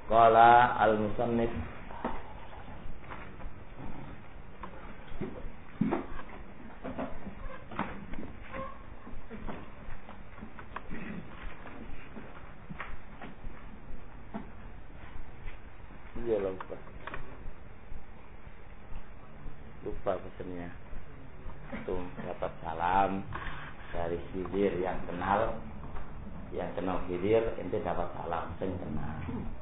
Qala al-musannif lupa pesennya. Itu dapat salam dari Khidir yang kenal Khidir, ente dapat salam sing kenal.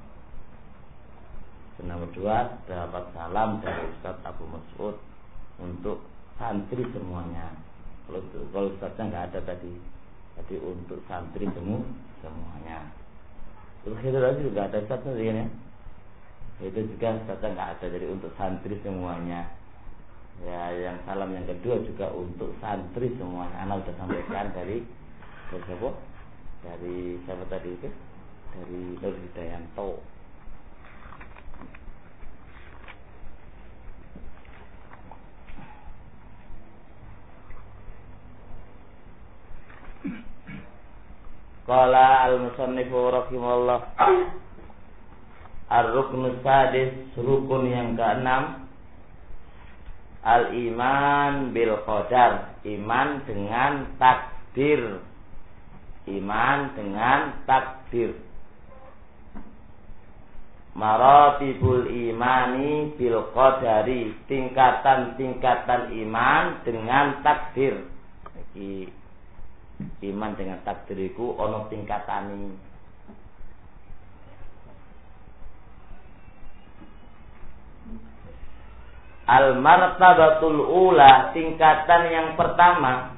Nomor 2, dapat salam dari Ustaz Abu Mas'ud untuk santri semuanya. Kalau Ustaznya nggak ada tadi untuk santri semuanya. Terus Khidir aja juga ada Ustaznya ya. Itu juga Ustaznya nggak ada, jadi untuk santri semuanya. Ya, yang salam yang kedua juga untuk santri semuanya. Anak sudah sampaikan dari siapa? Dari siapa tadi itu? Dari Nur Hidayanto. Qala al-musannifu rahimahullah, ar-ruknu sadis, rukun yang ke-6, al-iman bil qadar, iman dengan takdir. Iman dengan takdir. Maratibul imani bil qadari, tingkatan-tingkatan iman dengan takdir. Iki iman dengan takdir iku ana tingkatane. Al-martabatul ula, tingkatan yang pertama,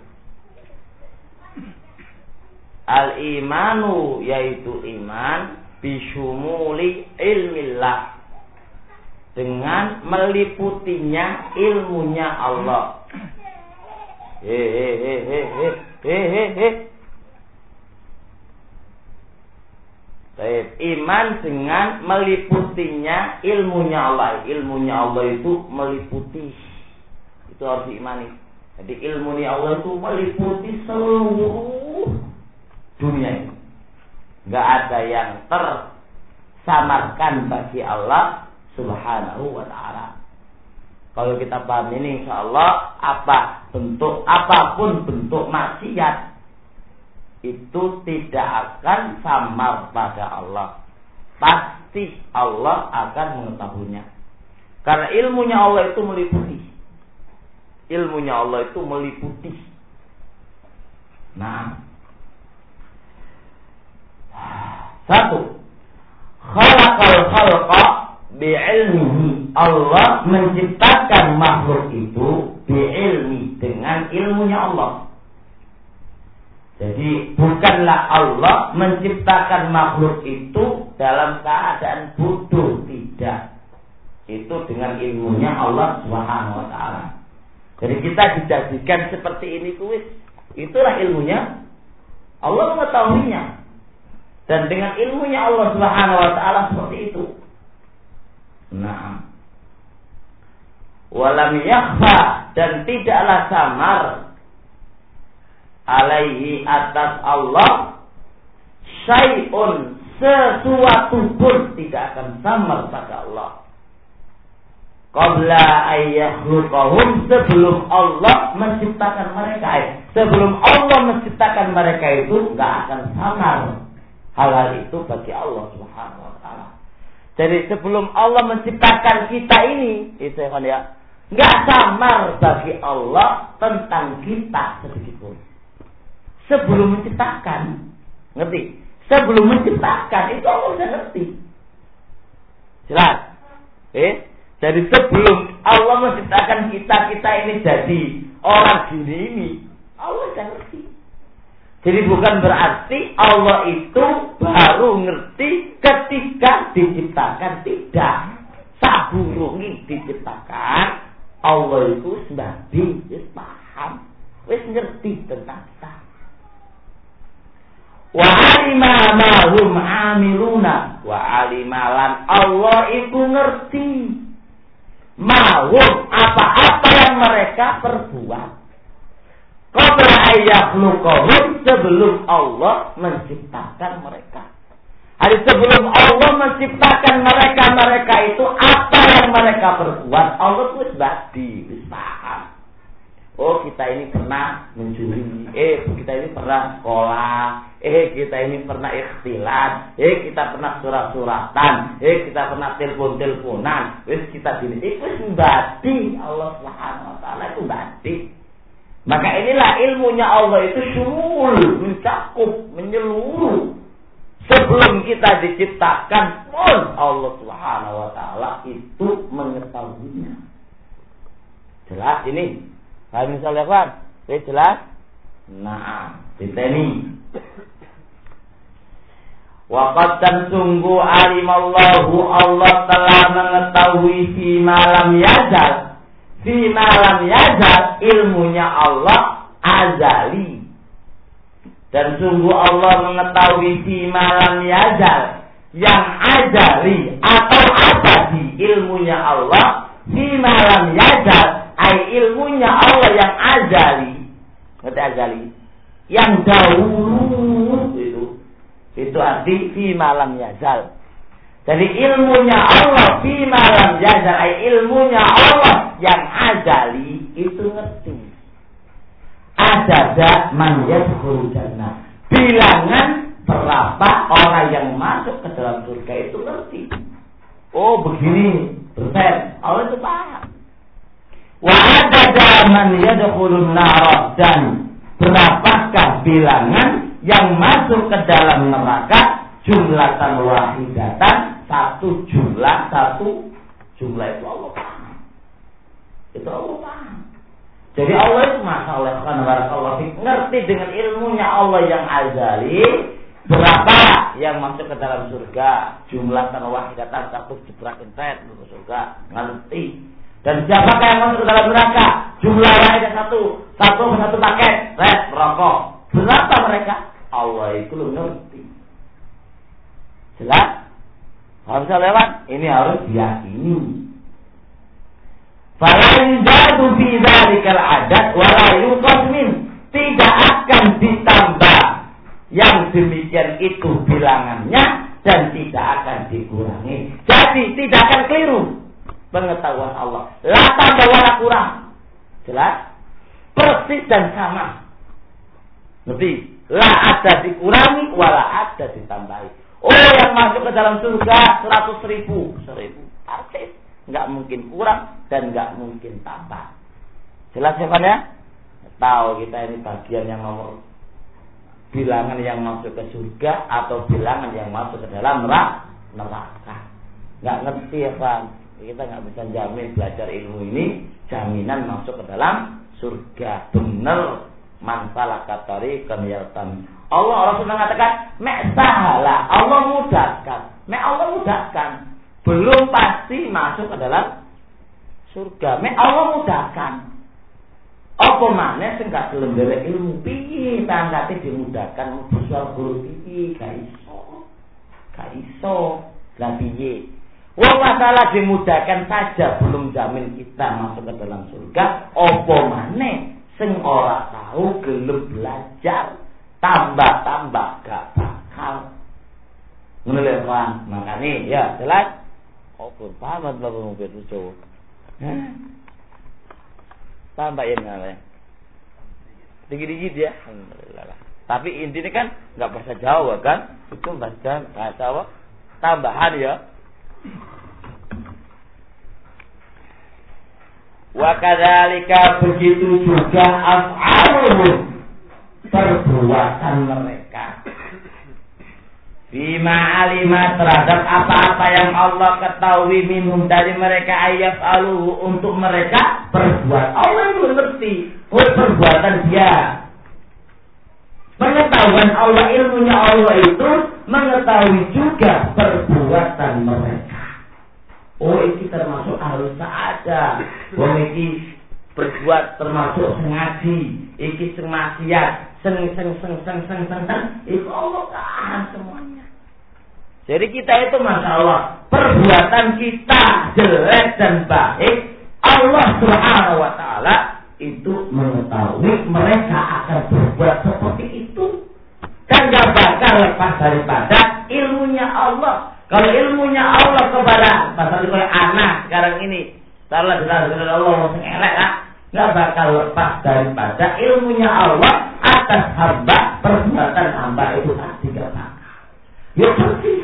al-imanu, yaitu iman bisyumuli ilmillah, dengan meliputinya ilmunya Allah. Baik, iman dengan meliputinya ilmunya Allah. Ilmunya Allah itu meliputi. Itu harus diimani. Jadi ilmunya Allah itu meliputi seluruh dunia ini. Enggak ada yang tersamarkan bagi Allah Subhanahu wa ta'ala. Kalau kita paham ini, insyaallah apapun bentuk maksiat itu tidak akan samar pada Allah. Pasti Allah akan mengetahuinya. Karena ilmunya Allah itu meliputi. Ilmunya Allah itu meliputi. Nah, 1. Khalaqal khalqa bi'ilmihi. Allah menciptakan makhluk itu bi'ilmi, dengan ilmunya Allah. Jadi bukanlah Allah menciptakan makhluk itu dalam keadaan bodoh, tidak. Itu dengan ilmunya Allah Subhanahu wa ta'ala. Jadi kita dijadikan seperti ini kuis. Itulah ilmunya. Allah mengetahuinya. Dan dengan ilmunya Allah Subhanahu wa ta'ala seperti itu. Nah, walam yakhfa, dan tidaklah samar alaihi, atas Allah, syai'un, sesuatu pun tidak akan samar pada Allah. Qabla ayyakhluqahum, sebelum Allah menciptakan mereka. Sebelum Allah menciptakan mereka itu enggak akan samar hal-hal itu bagi Allah Subhanahu wa ta'ala. Jadi sebelum Allah menciptakan kita ini, itu ya, enggak samar bagi Allah tentang kita sedikit pun. Sebelum menciptakan, ngerti? Sebelum menciptakan itu Allah sudah ngerti. Jelas? Jadi sebelum Allah menciptakan kita ini jadi orang gini ini, Allah sudah ngerti. Jadi bukan berarti Allah itu baru ngerti ketika diciptakan, tidak. Saburungi diciptakan, Allah itu sudah paham, wis ngerti tentang kita. Wa alima ma hum amiluna, wa alimalan Allah itu ngerti ma hum, apa-apa yang mereka perbuat. Qabla ayyakhluqahum, sebelum Allah menciptakan mereka. Hari sebelum Allah menciptakan mereka itu apa yang mereka perbuat, Allah tuh badi, paham. Oh kita ini pernah mencuri, kita ini pernah sekolah, kita ini pernah ikhtilat, kita pernah surat-suratan, kita pernah telepon-teleponan, kita gini, itu badi Allah Subhanahu Wa Taala itu badi. Maka inilah ilmunya Allah itu syumul, mencakup, menyeluruh. Sebelum kita diciptakan pun Allah Subhanahu Wa Taala itu mengetahuinya. Jelas ini? Kalau misalnya kan, jelas? Nah, kita ini. Waqad dan sungguh alimallahu Allah telah mengetahui fi malam yazal. Fi malam yazal ilmunya Allah azali. Dan sungguh Allah mengetahui fi malam yazal yang azali atau abadi ilmunya Allah fi malam yazal. Ilmunya Allah yang azali, ngerti azali, yang dahulu itu arti fi malam yazal. Jadi ilmunya Allah fi malam yazal, ilmunya Allah yang azali itu ngerti. Ada man yadkhulul jannah. Bilangan berapa orang yang masuk ke dalam surga itu ngerti. Oh begini persen, Allah itu paham. Wa adada man yadkhulun nar, dan berapakah bilangan yang masuk ke dalam neraka jumlatan wahidatan, satu jumlah itu Allah paham. Itu Allah paham. Jadi Allah itu masalah kan barakallahu fik, ngerti dengan ilmunya Allah yang azali berapa yang masuk ke dalam surga jumlatan wahidatan, satu jebrakin masuk surga, ngerti. Dan siapakah yang masuk ke dalam neraka? Jumlahnya ada satu paket, merokok. Berapa mereka? Allah itu ngerti. Jelas? Kalau bisa lewat, ini harus diyakini. Fala yuzadu fi dzalikal adad wa la yunqas min. Tidak akan ditambah yang demikian itu bilangannya dan tidak akan dikurangi. Jadi tidak akan keliru pengetahuan Allah. La tambah wala kurang. Jelas? Persis dan sama. Lebih. La ada dikurangi, wala ada ditambahi. Oh yang masuk ke dalam surga 100.000. Persis. Enggak mungkin kurang dan enggak mungkin tambah. Jelas ya Pak ya? Tahu kita ini bagian yang nomor bilangan yang masuk ke surga atau bilangan yang masuk ke dalam neraka. Enggak ngerti ya Pak. Kita nggak bisa jamin belajar ilmu ini jaminan masuk ke dalam surga. Benar manfalah katari kemiyatan. Allah Rasul mengatakan sahala, Allah mudahkan. Belum pasti masuk ke dalam surga. Allah mudahkan. Apa mana sing gak gelem ndelok ilmu piye tangkate dimudahkan bersuara guru piye gak iso. Lah piye? Wong masalah dimudahkan saja belum jamin kita masuk ke dalam surga. Apa maneh sing ora tahu gelem belajar tambah gak bakal. Ngono lho Pak. Makane ya jelas. Apa paham Bapak mungkin lucu. Tambah ya ngene. Dikit-dikit ya. Alhamdulillah. Tapi intinya kan enggak bahasa Jawa kan? Itu bahasa apa? Tambahan ya. Wa kadzalika begitu juga af'aluhum, perbuatan mereka. Bima alima terhadap apa-apa yang Allah ketahui minhum dari mereka ayat aluhu untuk mereka perbuat. Allah itu mengerti perbuatan dia. Pengetahuan Allah, ilmunya Allah itu mengetahui juga perbuatan mereka. Oh, ini termasuk harus ada. Oh, ini berbuat termasuk sengaji. Iki sing maksiat, seng. Itu Allah tahan semuanya. Jadi kita itu Masya Allah, perbuatan kita jelek dan baik, Allah Subhanahu wa Ta'ala itu mengetahui mereka akan berbuat seperti itu dan gak bakal lepas daripada ilmunya Allah. Kalau ilmunya Allah kepada pasal itu anak sekarang ini, salah dengan Allah yang elek lah, nggak bakal lepas daripada ilmunya Allah atas hamba, perbuatan hamba itu pasti gak bakal. Ya persis.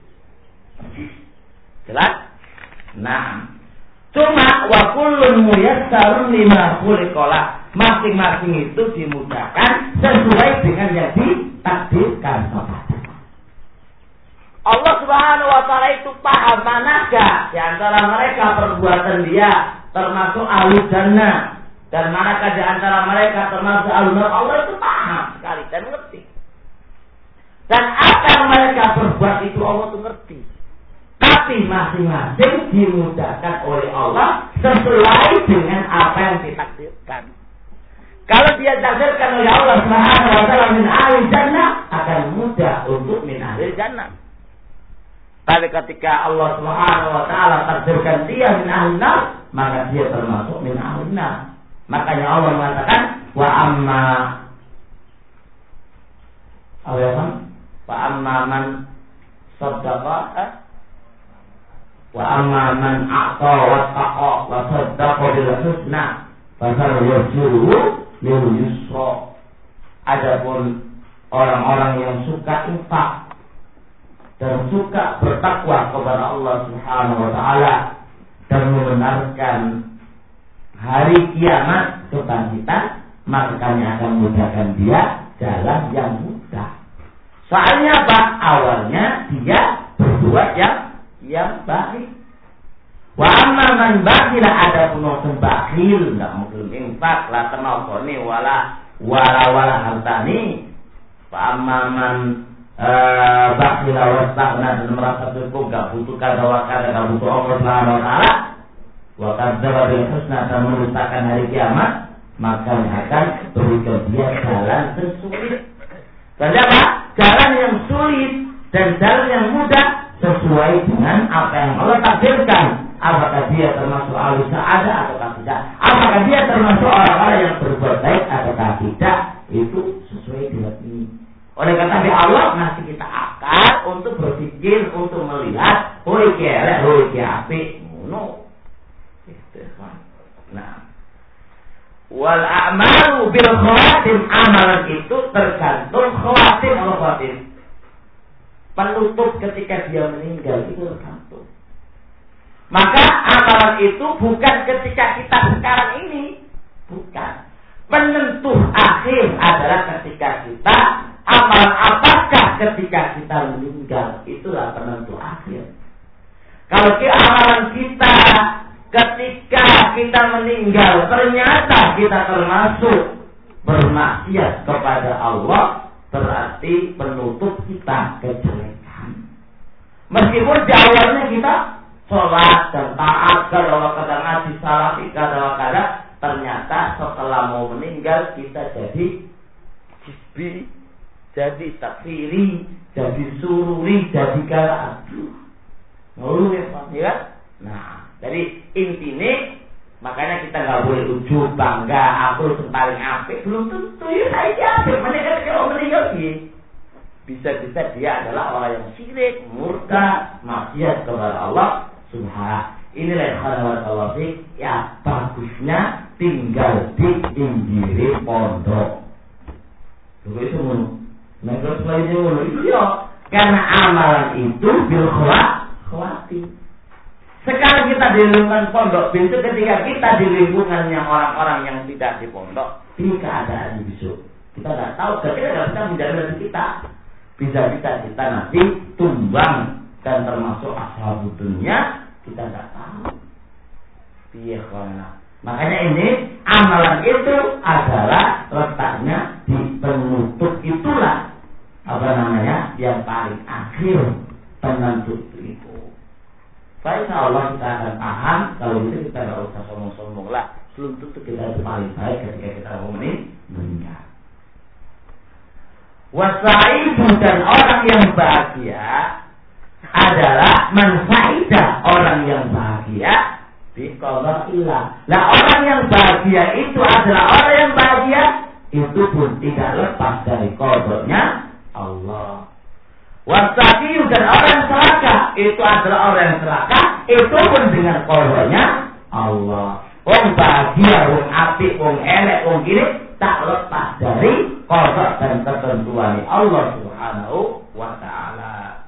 Jelas? Nah, cuma wa kullun muyassarun lima khuliqala. Masing-masing itu dimudahkan sesuai dengan yang ditakdirkan kepada. Allah Subhanahu wa taala itu paham manakah di antara mereka perbuatan dia termasuk ahli jannah dan manakah di antara mereka termasuk ahli neraka. Allah itu paham sekali dan mengerti. Dan apa yang mereka perbuat itu Allah itu ngerti. Tapi masing-masing dimudahkan oleh Allah sesuai dengan apa yang ditakdirkan. Kalau dia takdirkan oleh Allah Subhanahu wa taala min ahli jannah, akan mudah untuk min ahli jannah. Tapi ketika Allah Subhanahu wa taala takdirkan dia min ahli nar, maka dia termasuk min ahli nar. Makanya Allah mengatakan wa amma man saddaqa wa amma man a'ta wa taqa wa saddaqa bil husna fasal yasiru lil yusra. Adapun orang-orang yang suka infak dan suka bertakwa kepada Allah Subhanahu wa taala dan membenarkan hari kiamat kebangkitan, makanya akan memudahkan dia jalan yang mudah. Soalnya apa? Awalnya dia berbuat yang baik. Wa amma man bakhila, ada pun bakhil, enggak mungkin infak, la tanawani wala hartani. Wa amma man bakhila wastaghna, dan merasa cukup, enggak butuh kada wa kada, enggak butuh Allah Subhanahu wa taala, wa kadzdzaba bil husna, dan mendustakan hari kiamat, maka akan berikan dia jalan tersulit. Dan apa? Jalan yang sulit dan jalan yang mudah sesuai dengan apa yang Allah takdirkan. Apakah dia termasuk ahli sa'adah ataukah tidak? Apakah dia termasuk orang-orang yang berbuat baik ataukah tidak? Itu sesuai dengan ini. Oleh karena Allah ngasih kita akal untuk berpikir, untuk melihat, oh iki elek, oh iki apik, ngono. Nah, wal a'malu bil khawatim, amalan itu tergantung khawatim. Allah khawatim penutup ketika dia meninggal itu tergantung. Maka amalan itu bukan ketika kita sekarang ini, bukan. Penentu akhir adalah ketika kita, amalan apakah ketika kita meninggal, itulah penentu akhir. Kalau amalan kita ketika kita meninggal ternyata kita termasuk bermaksiat kepada Allah, berarti penutup kita kejelekan. Meskipun di awalnya kita sholat dan taat, kadang-kadang ngaji salafi, kadang-kadang ternyata setelah mau meninggal kita jadi hizbi, jadi takfiri, jadi sururi, jadi kala aduh. Ngeluh ya. Nah, jadi intinya makanya kita nggak boleh ujub bangga aku yang paling apik, belum tentu ya saya apik. Meninggal kalau meninggal sih bisa-bisa dia adalah orang yang syirik, murtad, maksiat kepada Allah Subhanahu. Inilah Allah sih ya, bagusnya tinggal di pinggir pondok. Begitu itu mun. Mereka selain itu ya, karena amalan itu bil khawatir. Sekarang kita di lingkungan pondok, pintu ketika kita di lingkungannya orang-orang yang tidak di pondok, ini keadaan besok. Kita nggak tahu, kita nggak bisa menjamin dari kita. Bisa-bisa kita nanti tumbang dan termasuk ashabud dunya, kita nggak tahu. Iya karena makanya ini amalan itu adalah letaknya di penutup, itulah apa namanya yang paling akhir penentu itu. Baik, insya Allah kita akan paham. Kalau gitu kita nggak usah sombong-sombong lah. Belum tentu kita itu paling baik ketika kita mau meninggal. Wasaidu, dan orang yang bahagia adalah mansaidah, orang yang bahagia di qada'illah. Nah, orang yang bahagia itu adalah orang yang bahagia itu pun tidak lepas dari qadanya Allah. Wasakiyu dan orang celaka itu adalah orang yang celaka itu pun dengan qadanya Allah. Wong bahagia, wong apik, wong elek, wong gini tak lepas dari qada dan ketentuan Allah Subhanahu wa taala.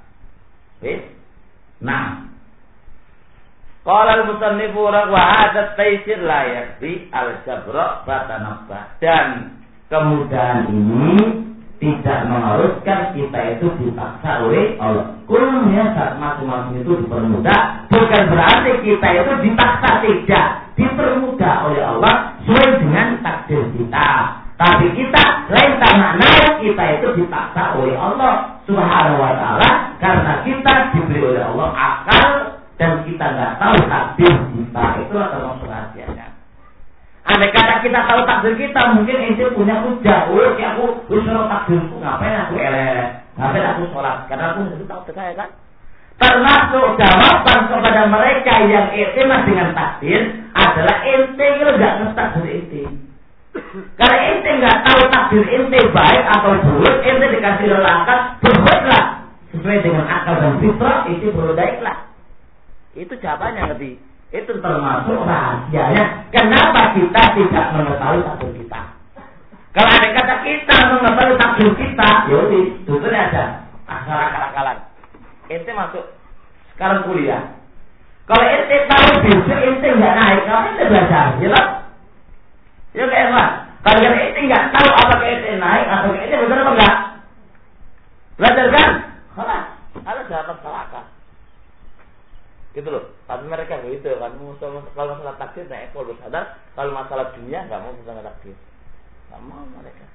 Nah, qala al-musannifu wa hadha taysir la yakfi al-jabra fatanabba. Dan kemudahan ini tidak mengharuskan kita itu dipaksa oleh Allah. Kulnya saat masing-masing itu dipermudah, bukan berarti kita itu dipaksa, tidak, dipermudah oleh Allah sesuai dengan takdir kita. Tapi kita lain makna kita itu dipaksa oleh Allah Subhanahu wa taala karena kita diberi oleh Allah akal dan kita nggak tahu takdir kita. Itulah termasuk rahasianya. Andai kata kita tahu takdir kita, mungkin ente punya hujah. Aku usul takdirku, ngapain aku elek, ngapain aku sholat? Karena aku sudah tahu saya kan. Termasuk jawaban kepada mereka yang iktimad dengan takdir adalah ente nggak ngerti takdir ente. Karena ente nggak tahu takdir ente baik atau buruk, ente dikasih lelakat, berbuatlah sesuai dengan akal dan fitrah, ente berbaiklah. Itu jawabannya lebih. Itu termasuk rahasianya. Kenapa kita tidak mengetahui takdir kita? Kalau ada kata kita mengetahui takdir kita, yaudah, sebetulnya ada akal-akalan. Ente masuk sekarang kuliah. Kalau ente tahu besok ente nggak naik, kamu ente belajar, jelas? Ya kayak apa? Kalau ente nggak tahu apakah ente naik atau ente benar apa enggak? Belajar kan? Kalau dapat salah. Gitu loh, tapi mereka begitu kan, kalau masalah takdir naik kalau sadar, kalau masalah dunia nggak mau masalah takdir, nggak mau mereka.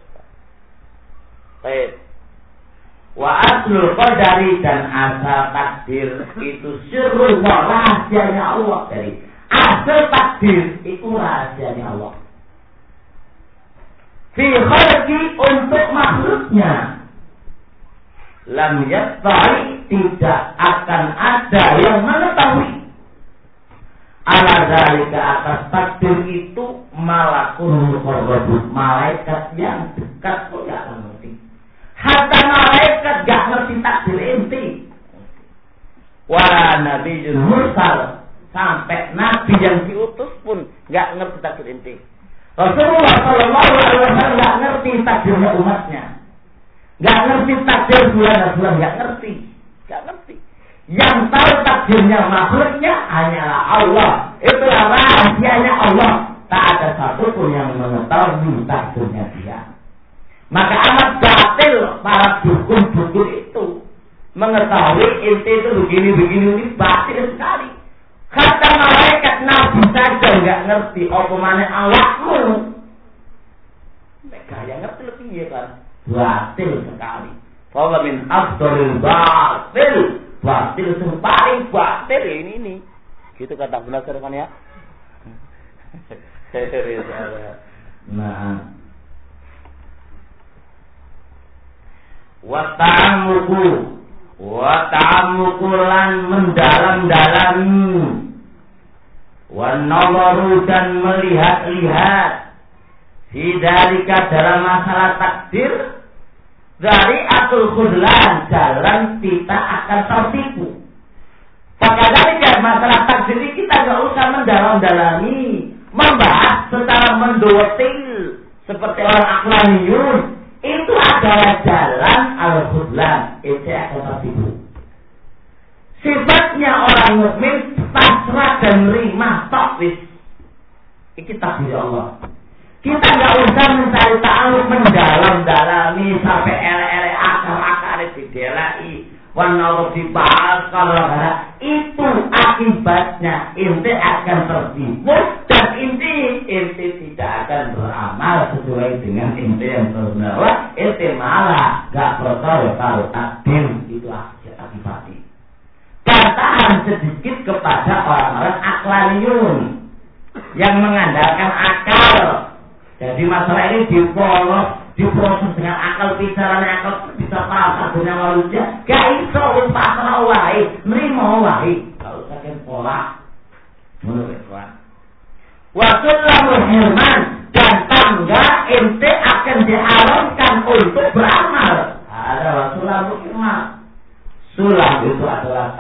Baik, wa aslul qadari dan asal takdir itu sirrul rahasianya Allah. Dari asal takdir itu rahasianya Allah. Fi khalqi untuk makhluknya. Lam yasta'i tidak akan ada yang mengetahui ala zalika atas takdir itu malakul muqarrabun, malaikat yang dekat pun gak ngerti. Hatta malaikat gak ngerti takdir ente. Wala nabiyyun mursal, sampai nabi yang diutus pun gak ngerti takdir ente. Rasulullah sallallahu alaihi wasallam gak ngerti takdirnya umatnya. Gak ngerti takdir bulan, gak ngerti. Yang tahu takdirnya makhluknya hanyalah Allah. Itulah rahasianya Allah. Tak ada satupun yang mengetahui takdirnya dia. Maka amat batil para dukun-dukun itu mengetahui ente itu begini batil sekali. Kata malaikat nabi saja gak ngerti apa mana Allahmu. Mereka yang ngerti lebih ya kan. Batil sekali. Bahwa min afdalil batil. Batil yang paling batil ini. Gitu kata belajar kan ya. Nah. Wa ta'ammuku lan mendalam-dalami. Wa nazaru dan melihat-lihat. Sidalika dalam masalah takdir. Dari atul khudlan jalan kita akan tertipu. Maka dari masalah takdir ini kita gak usah mendalam-dalami, membahas secara mendotil seperti orang aklaniyun. Itu adalah jalan al-khudlan, itu akan tertipu. Sifatnya orang mukmin pasrah dan menerima takwis. Ini takdir Allah. Kita nggak usah mencari tahu mendalam-dalami sampai ele-ele akal-akal didelai, warna dibahas kalau itu akibatnya inti akan tertipu dan inti tidak akan beramal sesuai dengan inti yang benar. Inti malah nggak percaya kalau takdir itu akibatnya. Bantahan sedikit kepada orang-orang aklaniyun yang mengandalkan akal. Jadi masalah ini diproses dengan akal pikirannya, akal bisa pasar dengan manusia. Gak iso pasar wae, nerima wae. Kalau sakit pola, menurut Tuhan. Wasullahu hirman dan tangga ente akan diharamkan untuk beramal. Ada wasullahu hirman.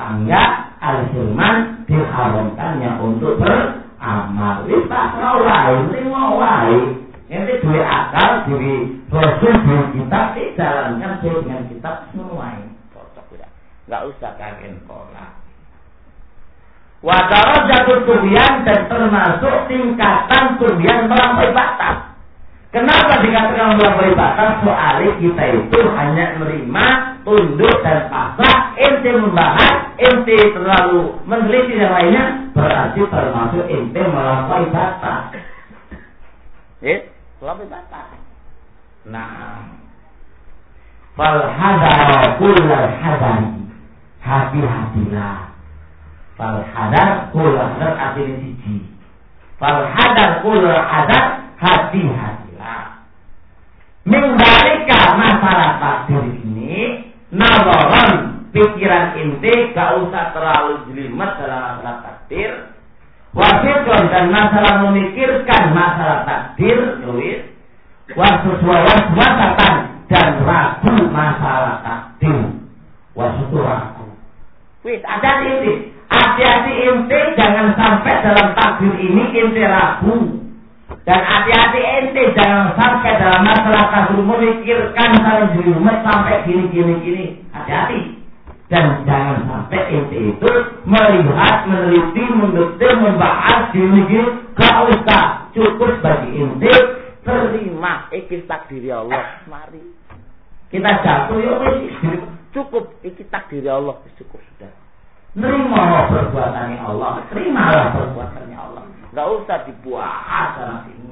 enggak al-firman diharamkannya untuk beramal. Wis pasrah wae, nrimo wae. Ente duwe akal, duwe rasul, duwe kitab, dijalankan dengan kitab semuanya. Cocok ya. Enggak usah kagen pola. Wa darajatut tughyan dan termasuk tingkatan tughyan melampaui batas. Kenapa dikatakan melampaui batas? Soalnya kita itu hanya menerima, tunduk dan pasrah. Ente membahas, ente terlalu meneliti yang lainnya, berarti termasuk ente melampaui batas. Melampaui batas. Nah, fal hadar kullal hadar, hati-hatilah. Fal hadar kullal hadar artinya siji. Fal hadar kullal hadar, hati-hatilah. Menggalika masalah takdir ini, nazaran pikiran ente gak usah terlalu jelimet dalam masalah takdir. Wafikon dan masalah memikirkan masalah takdir, Luis. Waswasatan dan ragu masalah takdir. Wasutu ragu. Wis ada ini. Hati-hati ente jangan sampai dalam takdir ini ente ragu. Dan hati-hati ente jangan sampai dalam masalah takdir memikirkan saling jelimet sampai gini. Hati-hati. Dan jangan sampai ente itu melihat, meneliti, mendetail, membahas gini-gini. Gak usah, cukup bagi ente terima iki takdir Allah. Mari kita jatuh ya wis cukup iki takdir Allah, cukup sudah. Nerima perbuatannya Allah, terimalah perbuatannya Allah. Gak usah dibahas sama sini.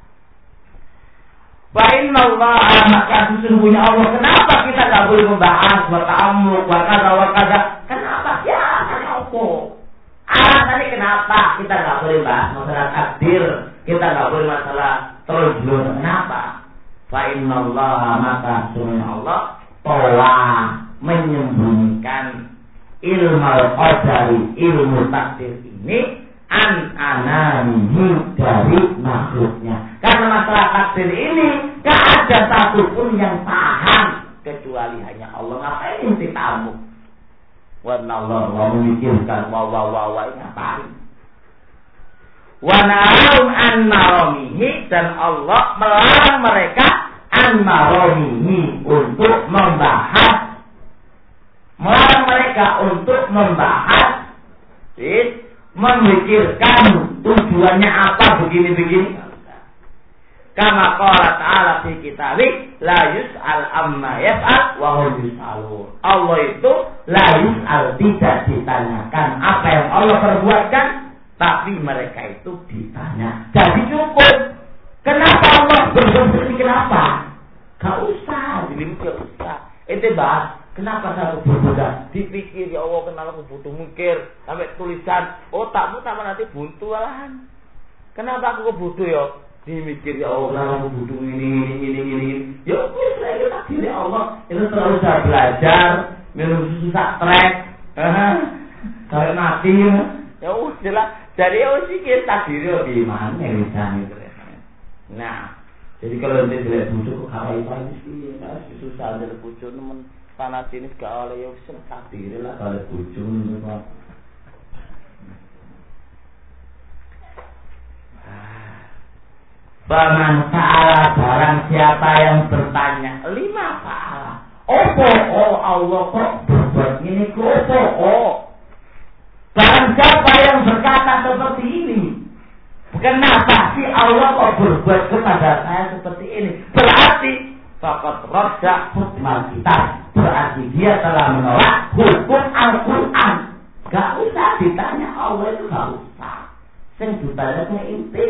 Wa inna Allah, maka sesungguhnya Allah. Kenapa kita gak boleh membahas bertamu, wakada? Kenapa? Ya, karena apa? Alasannya kenapa kita gak boleh bahas masalah takdir, kita gak boleh masalah terus. Kenapa? Fa inna Allah, maka sesungguhnya Allah telah menyembunyikan ilmu qadari, ilmu takdir ini ananihi dari makhluknya. Karena masalah takdir ini gak ada satupun yang paham kecuali hanya Allah. Ngapain inti tamu? Allah memikirkan wa ngapain? Wa na'um an maramihi, dan Allah melarang mereka an maramihi untuk membahas, melarang mereka untuk membahas, memikirkan tujuannya apa begini. Kama qala ta'ala fi kitabih, la yus'al amma yaf'al wa hum yus'alun. Allah itu la yus'al, tidak ditanyakan apa yang Allah perbuatkan, tapi mereka itu ditanya. Jadi cukup. Kenapa Allah berbuat seperti kenapa? Gak usah, gak usah. Ente bahas kenapa saya berbeda? Dipikir ya Allah, kenapa aku butuh mikir sampai tulisan otakmu tambah nanti buntu alahan. Kenapa aku butuh ya? Dimikir ya Allah, kenapa aku butuh ini. Ya wis lagi takdir ya Allah. Itu terlalu saya belajar minum susu sak trek. Sampai mati. Ya udah lah. Jadi ya wis iki takdir yo di mana risane. Nah, jadi kalau nanti tidak butuh kawai pasti susah ada butuh nemen panas ini gak oleh ya wis takdir lah kalau butuh niku. Baman ta'ala, barang siapa yang bertanya, lima ta'ala, oh Allah kok berbuat ini, barang siapa yang berkata seperti ini, kenapa sih Allah kok berbuat kepada saya seperti ini, berarti faqad radda hukmal kitab, berarti dia telah menolak hukum Al-Quran. Gak usah ditanya Allah itu, gak usah, yang ditanya inti.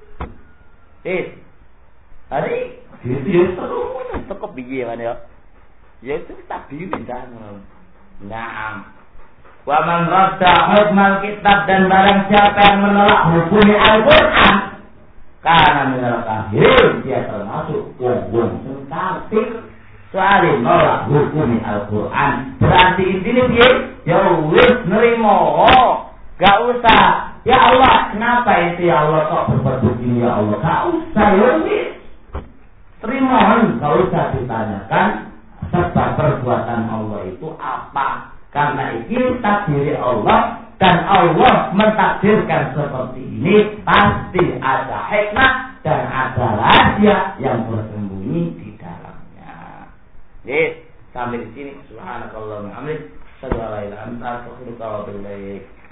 Tadi itu terus tetap bikin kan ya. Ya itu takdir dan Naam. Wa man radda hukmal kitab, dan barang siapa yang menolak hukum Al-Quran, karena menolak kafir, dia termasuk wong kafir. Soalnya menolak hukum Al-Quran berarti intinya dia ya wis nerimo, gak usah. Ya Allah, kenapa itu ya Allah kok berbuat begini ya Allah? Gak usah ya wis. Terima, gak usah ditanyakan sebab perbuatan Allah itu apa. Karena ini takdir Allah dan Allah mentakdirkan seperti ini pasti ada hikmah dan ada rahasia yang bersembunyi di dalamnya. Jadi sampai di sini subhanakallahumma wa bihamdik asyhadu an la ilaha illa anta astaghfiruka wa atubu ilaik.